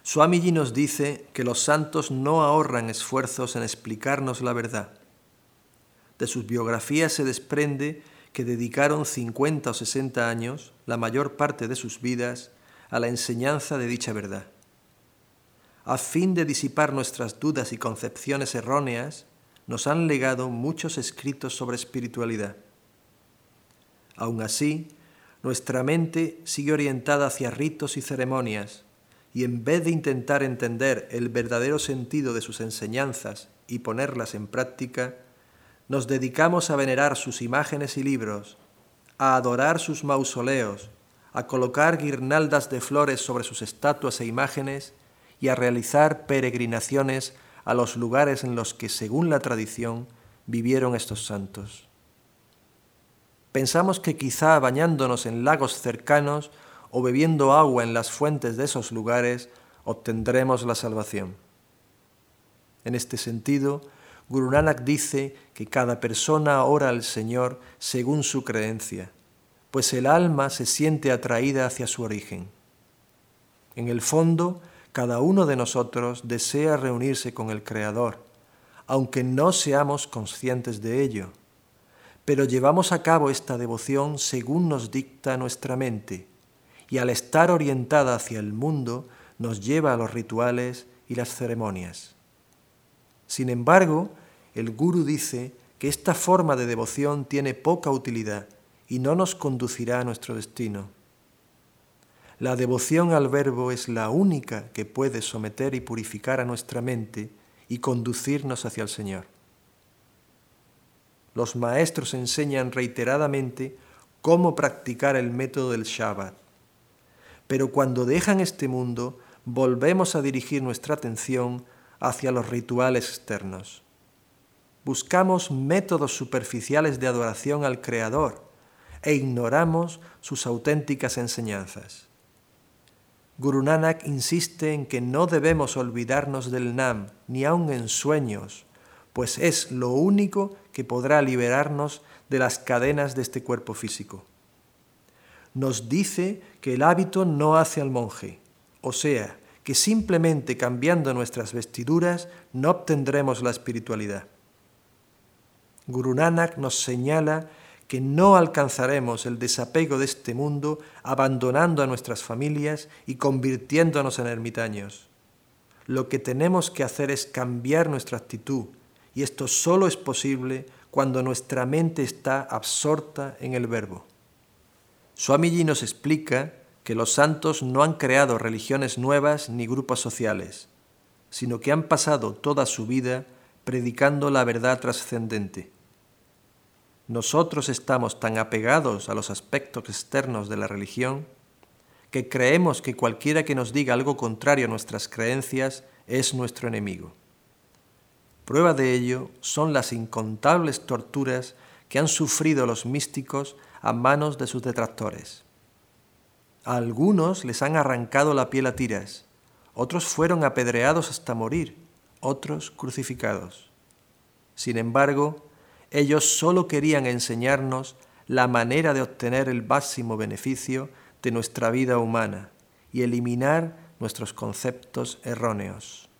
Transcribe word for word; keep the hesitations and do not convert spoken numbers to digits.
Swamiji nos dice que los santos no ahorran esfuerzos en explicarnos la verdad. De sus biografías se desprende que dedicaron cincuenta o sesenta años, la mayor parte de sus vidas, a la enseñanza de dicha verdad. A fin de disipar nuestras dudas y concepciones erróneas, nos han legado muchos escritos sobre espiritualidad. Aun así, nuestra mente sigue orientada hacia ritos y ceremonias, y en vez de intentar entender el verdadero sentido de sus enseñanzas y ponerlas en práctica, nos dedicamos a venerar sus imágenes y libros, a adorar sus mausoleos, a colocar guirnaldas de flores sobre sus estatuas e imágenes y a realizar peregrinaciones a los lugares en los que, según la tradición, vivieron estos santos. Pensamos que quizá bañándonos en lagos cercanos o bebiendo agua en las fuentes de esos lugares obtendremos la salvación. En este sentido, Guru Nanak dice que cada persona ora al Señor según su creencia, pues el alma se siente atraída hacia su origen. En el fondo, cada uno de nosotros desea reunirse con el Creador, aunque no seamos conscientes de ello, pero llevamos a cabo esta devoción según nos dicta nuestra mente, y al estar orientada hacia el mundo nos lleva a los rituales y las ceremonias. Sin embargo, el Guru dice que esta forma de devoción tiene poca utilidad y no nos conducirá a nuestro destino. La devoción al Verbo es la única que puede someter y purificar a nuestra mente y conducirnos hacia el Señor. Los maestros enseñan reiteradamente cómo practicar el método del Shabad, pero cuando dejan este mundo, volvemos a dirigir nuestra atención hacia los rituales externos. Buscamos métodos superficiales de adoración al Creador e ignoramos sus auténticas enseñanzas. Guru Nanak insiste en que no debemos olvidarnos del Nam, ni aun en sueños, pues es lo único que podrá liberarnos de las cadenas de este cuerpo físico. Nos dice que el hábito no hace al monje, o sea, que simplemente cambiando nuestras vestiduras no obtendremos la espiritualidad. Guru Nanak nos señala que no alcanzaremos el desapego de este mundo abandonando a nuestras familias y convirtiéndonos en ermitaños. Lo que tenemos que hacer es cambiar nuestra actitud, y esto solo es posible cuando nuestra mente está absorta en el Verbo. Swamiji nos explica que los santos no han creado religiones nuevas ni grupos sociales, sino que han pasado toda su vida predicando la verdad trascendente. Nosotros estamos tan apegados a los aspectos externos de la religión que creemos que cualquiera que nos diga algo contrario a nuestras creencias es nuestro enemigo. Prueba de ello son las incontables torturas que han sufrido los místicos a manos de sus detractores. A algunos les han arrancado la piel a tiras, otros fueron apedreados hasta morir, otros crucificados. Sin embargo, ellos solo querían enseñarnos la manera de obtener el máximo beneficio de nuestra vida humana y eliminar nuestros conceptos erróneos.